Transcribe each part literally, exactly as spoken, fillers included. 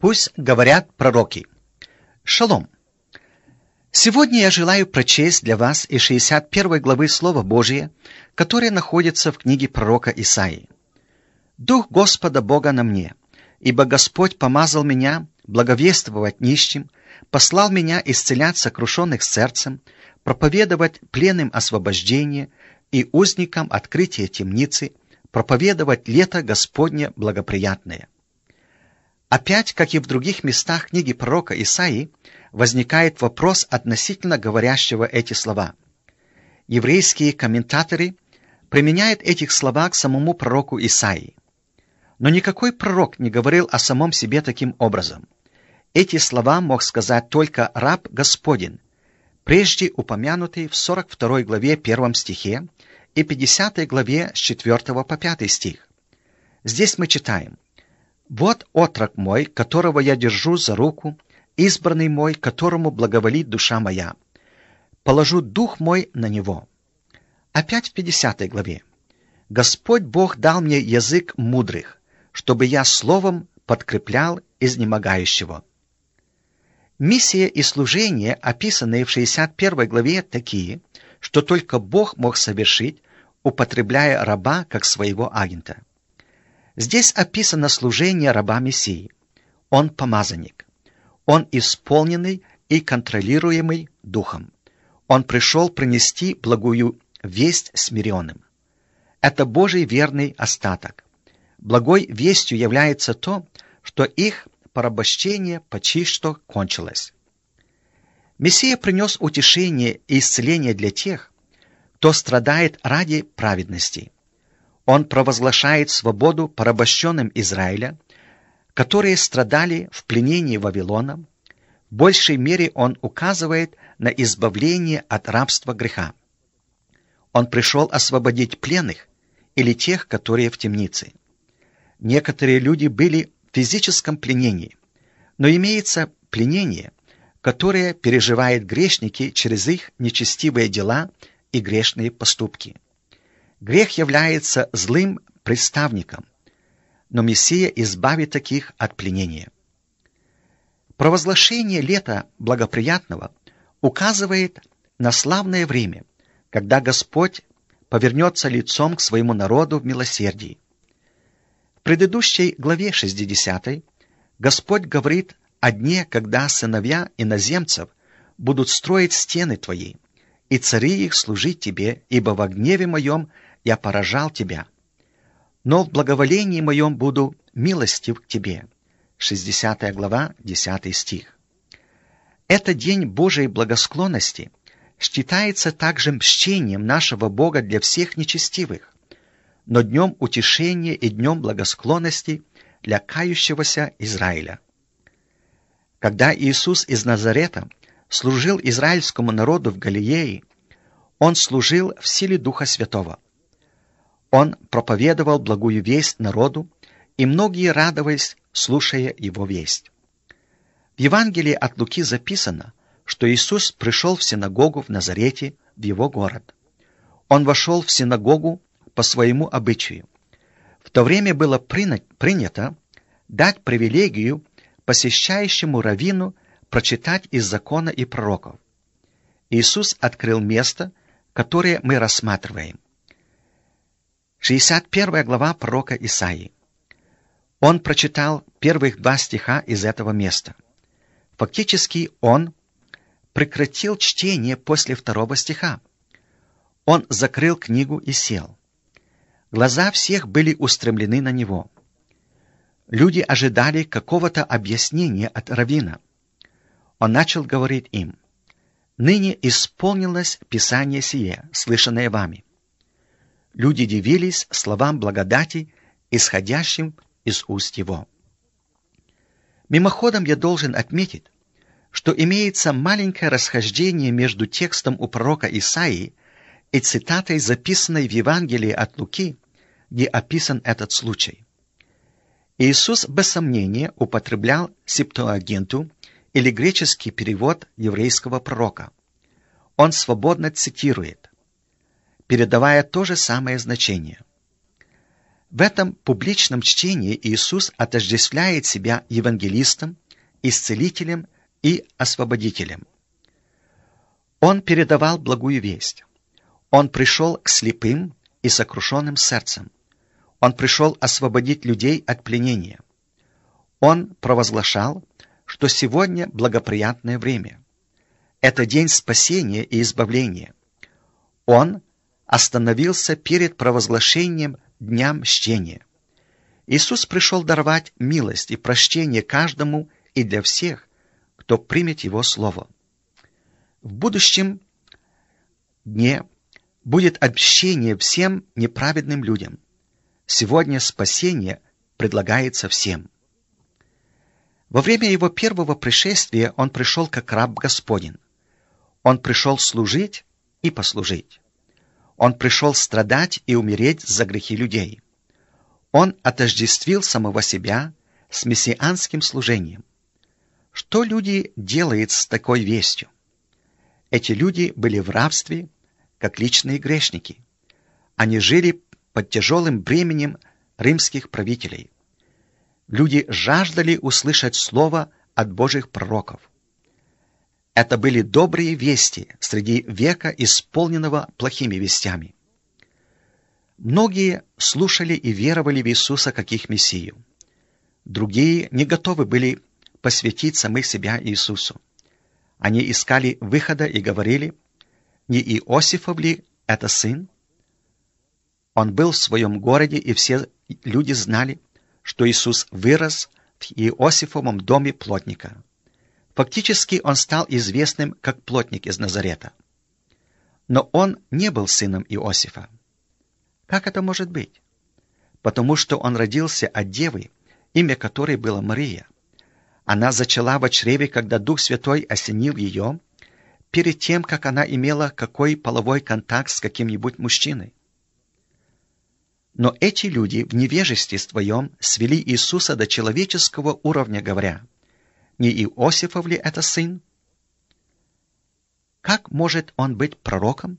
Пусть говорят пророки. Шалом! Сегодня я желаю прочесть для вас из шестьдесят первой главы Слова Божия, которое находится в книге пророка Исаии. «Дух Господа Бога на мне, ибо Господь помазал меня благовествовать нищим, послал меня исцелять сокрушенных сердцем, проповедовать пленным освобождение и узникам открытие темницы, проповедовать лето Господне благоприятное». Опять, как и в других местах книги пророка Исаии, возникает вопрос относительно говорящего эти слова. Еврейские комментаторы применяют этих слова к самому пророку Исаии. Но никакой пророк не говорил о самом себе таким образом. Эти слова мог сказать только раб Господень, прежде упомянутый в сорок второй главе первом стихе и пятидесятой главе с четвёртого по пятый стих. Здесь мы читаем: «Вот отрок мой, которого я держу за руку, избранный мой, которому благоволит душа моя. Положу дух мой на него». Опять в пятидесятой главе: «Господь Бог дал мне язык мудрых, чтобы я словом подкреплял изнемогающего». Миссия и служение, описанные в шестьдесят первой главе, такие, что только Бог мог совершить, употребляя раба как своего агента. Здесь описано служение раба Мессии. Он помазанник. Он исполненный и контролируемый Духом. Он пришел принести благую весть смиренным. Это Божий верный остаток. Благой вестью является то, что их порабощение почти что кончилось. Мессия принес утешение и исцеление для тех, кто страдает ради праведности. Он провозглашает свободу порабощенным Израиля, которые страдали в пленении Вавилона. В большей мере он указывает на избавление от рабства греха. Он пришел освободить пленных или тех, которые в темнице. Некоторые люди были в физическом пленении, но имеется пленение, которое переживают грешники через их нечестивые дела и грешные поступки. Грех является злым приставником, но Мессия избавит таких от пленения. Провозглашение лета благоприятного указывает на славное время, когда Господь повернется лицом к своему народу в милосердии. В предыдущей главе шестидесятой Господь говорит о дне, когда сыновья иноземцев будут строить стены твои, и цари их служить тебе, ибо во гневе моем я поражал тебя. Но в благоволении моем буду милостив к тебе». шестидесятая глава, десятый стих. Это день Божией благосклонности считается также мщением нашего Бога для всех нечестивых, но днем утешения и днем благосклонности для кающегося Израиля. Когда Иисус из Назарета служил израильскому народу в Галилее, Он служил в силе Духа Святого. Он проповедовал благую весть народу, и многие радовались, слушая его весть. В Евангелии от Луки записано, что Иисус пришел в синагогу в Назарете, в его город. Он вошел в синагогу по своему обычаю. В то время было принято дать привилегию посещающему раввину прочитать из закона и пророков. Иисус открыл место, которое мы рассматриваем. шестьдесят первая глава пророка Исаии. Он прочитал первых два стиха из этого места. Фактически он прекратил чтение после второго стиха. Он закрыл книгу и сел. Глаза всех были устремлены на него. Люди ожидали какого-то объяснения от раввина. Он начал говорить им: «Ныне исполнилось Писание сие, слышанное вами». Люди дивились словам благодати, исходящим из уст его. Мимоходом я должен отметить, что имеется маленькое расхождение между текстом у пророка Исаии и цитатой, записанной в Евангелии от Луки, где описан этот случай. Иисус без сомнения употреблял септуагинту или греческий перевод еврейского пророка. Он свободно цитирует, передавая то же самое значение. В этом публичном чтении Иисус отождествляет себя евангелистом, исцелителем и освободителем. Он передавал благую весть. Он пришел к слепым и сокрушенным сердцем. Он пришел освободить людей от пленения. Он провозглашал, что сегодня благоприятное время. Это день спасения и избавления. Он остановился перед провозглашением Дня мщения. Иисус пришел даровать милость и прощение каждому и для всех, кто примет Его Слово. В будущем дне будет общение всем неправедным людям. Сегодня спасение предлагается всем. Во время Его первого пришествия Он пришел как раб Господень. Он пришел служить и послужить. Он пришел страдать и умереть за грехи людей. Он отождествил самого себя с мессианским служением. Что люди делают с такой вестью? Эти люди были в рабстве, как личные грешники. Они жили под тяжелым бременем римских правителей. Люди жаждали услышать слово от Божьих пророков. Это были добрые вести среди века, исполненного плохими вестями. Многие слушали и веровали в Иисуса как их Мессию. Другие не готовы были посвятить самих себя Иисусу. Они искали выхода и говорили: «Не Иосифов ли это сын?» Он был в своем городе, и все люди знали, что Иисус вырос в Иосифовом доме плотника. Фактически он стал известным как плотник из Назарета. Но он не был сыном Иосифа. Как это может быть? Потому что он родился от девы, имя которой было Мария. Она зачала во чреве, когда Дух Святой осенил ее, перед тем, как она имела какой половой контакт с каким-нибудь мужчиной. Но эти люди в невежестве своем свели Иисуса до человеческого уровня, говоря: «Не Иосифов ли это сын?» Как может он быть пророком?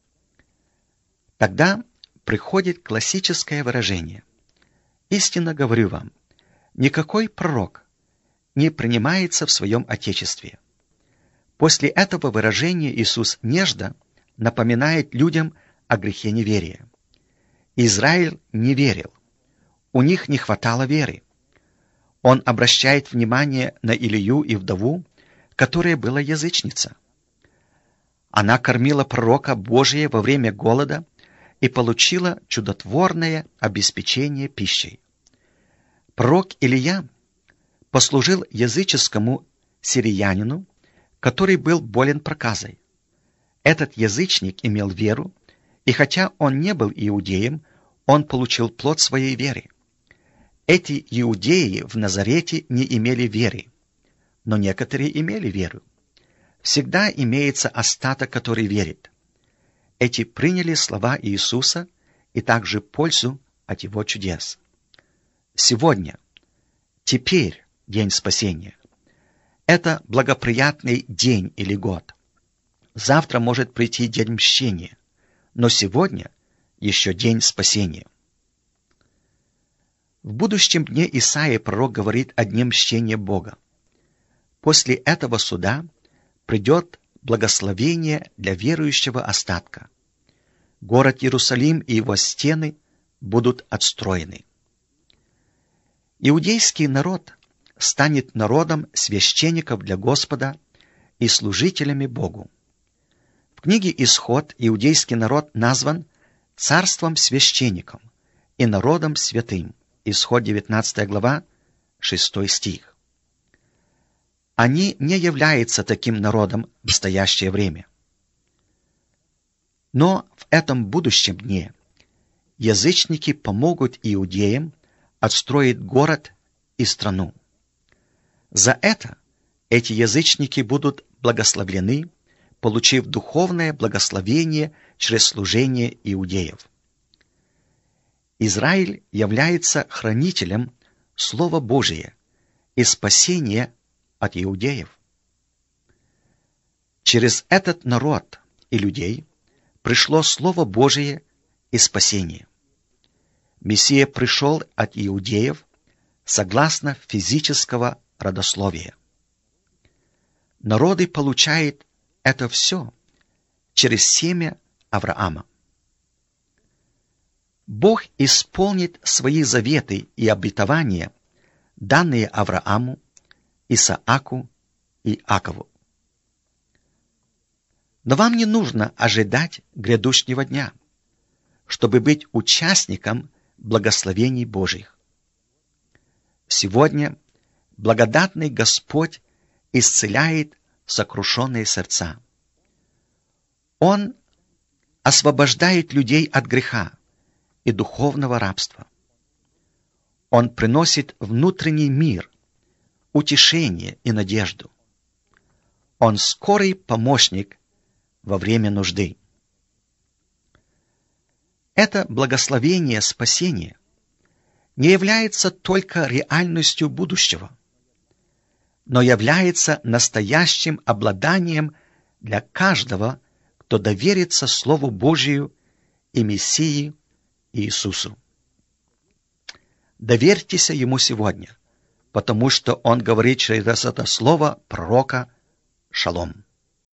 Тогда приходит классическое выражение: «Истинно говорю вам, никакой пророк не принимается в своем отечестве». После этого выражения Иисус нежно напоминает людям о грехе неверия. Израиль не верил. У них не хватало веры. Он обращает внимание на Илию и вдову, которая была язычница. Она кормила пророка Божия во время голода и получила чудотворное обеспечение пищей. Пророк Илия послужил языческому сириянину, который был болен проказой. Этот язычник имел веру, и хотя он не был иудеем, он получил плод своей веры. Эти иудеи в Назарете не имели веры, но некоторые имели веру. Всегда имеется остаток, который верит. Эти приняли слова Иисуса и также пользу от Его чудес. Сегодня, теперь день спасения. Это благоприятный день или год. Завтра может прийти день мщения, но сегодня еще день спасения. В будущем дне Исаия пророк говорит о дне мщения Бога. После этого суда придет благословение для верующего остатка. Город Иерусалим и его стены будут отстроены. Иудейский народ станет народом священников для Господа и служителями Богу. В книге «Исход» иудейский народ назван царством священником и народом святым. Исход девятнадцатая глава, шестой стих. Они не являются таким народом в настоящее время. Но в этом будущем дне язычники помогут иудеям отстроить город и страну. За это эти язычники будут благословлены, получив духовное благословение через служение иудеев. Израиль является хранителем Слова Божия и спасения от иудеев. Через этот народ и людей пришло Слово Божие и спасение. Мессия пришел от иудеев согласно физического родословия. Народы получают это все через семя Авраама. Бог исполнит свои заветы и обетования, данные Аврааму, Исааку и Иакову. Но вам не нужно ожидать грядущего дня, чтобы быть участником благословений Божьих. Сегодня благодатный Господь исцеляет сокрушенные сердца. Он освобождает людей от греха и духовного рабства. Он приносит внутренний мир, утешение и надежду. Он скорый помощник во время нужды. Это благословение спасения не является только реальностью будущего, но является настоящим обладанием для каждого, кто доверится Слову Божию и Мессии Иисусу. Доверьтесь Ему сегодня, потому что Он говорит через это слово пророка «Шалом».